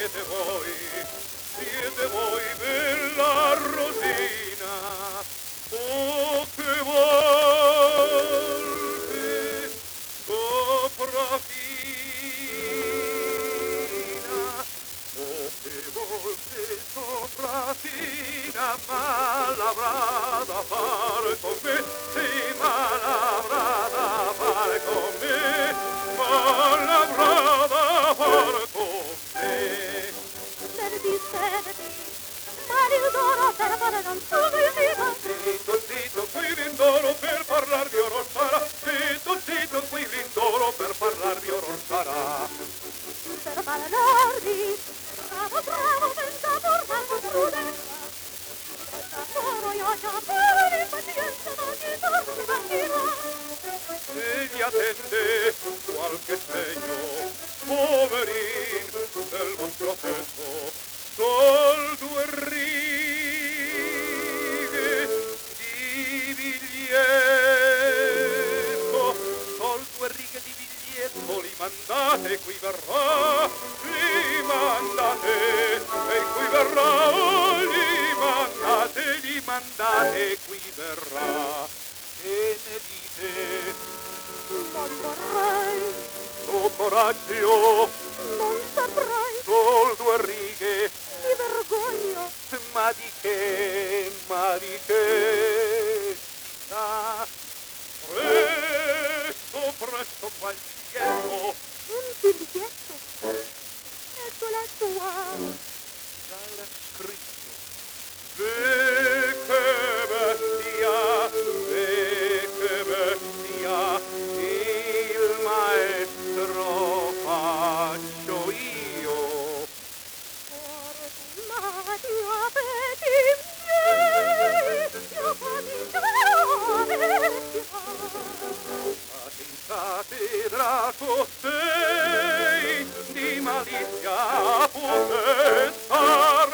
siete voi bella Rosina, oh che volte sopraffina, oh che volte sopraffina, ma l'avrà da fare con me, sì, ma l'avrà da fare con me, ma l'avrà da fare con me. Maridoro per fare non sono il vivo. Zitto, zitto, qui l'indoro per parlar di oro sarà. Zitto, zitto, qui l'indoro per parlar di oro sarà. Per parlar di bravo, bravo, senza portarlo prudenza. Oro io già per l'impazienza da chi torni partirà. Egli attende qualche segno, poverin del vostro petto, sol due righe di biglietto, sol due righe di biglietto, li mandate, qui verrà, li mandate, e qui verrà, oh, li mandate, qui verrà, e ne dite, Non vorrei, oh coraggio, non saprei, sol due righe, mi vergogno. ma di che, ma di che? Ah, presto, presto qua il biglietto, Un biglietto. Ecco la tua. già era scritto. Che bestia, il maestro faccio io. Formati appeti miei, io State in cattedra costei, di malizia potestar.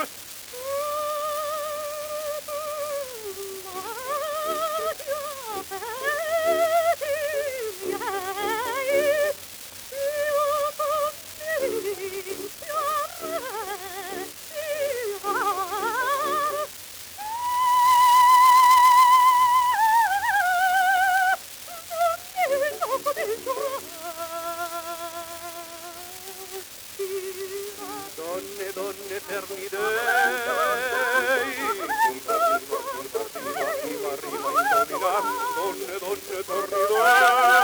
Donne, donne, eterni dei, arriva, indomina, donne, donne, eterni dei.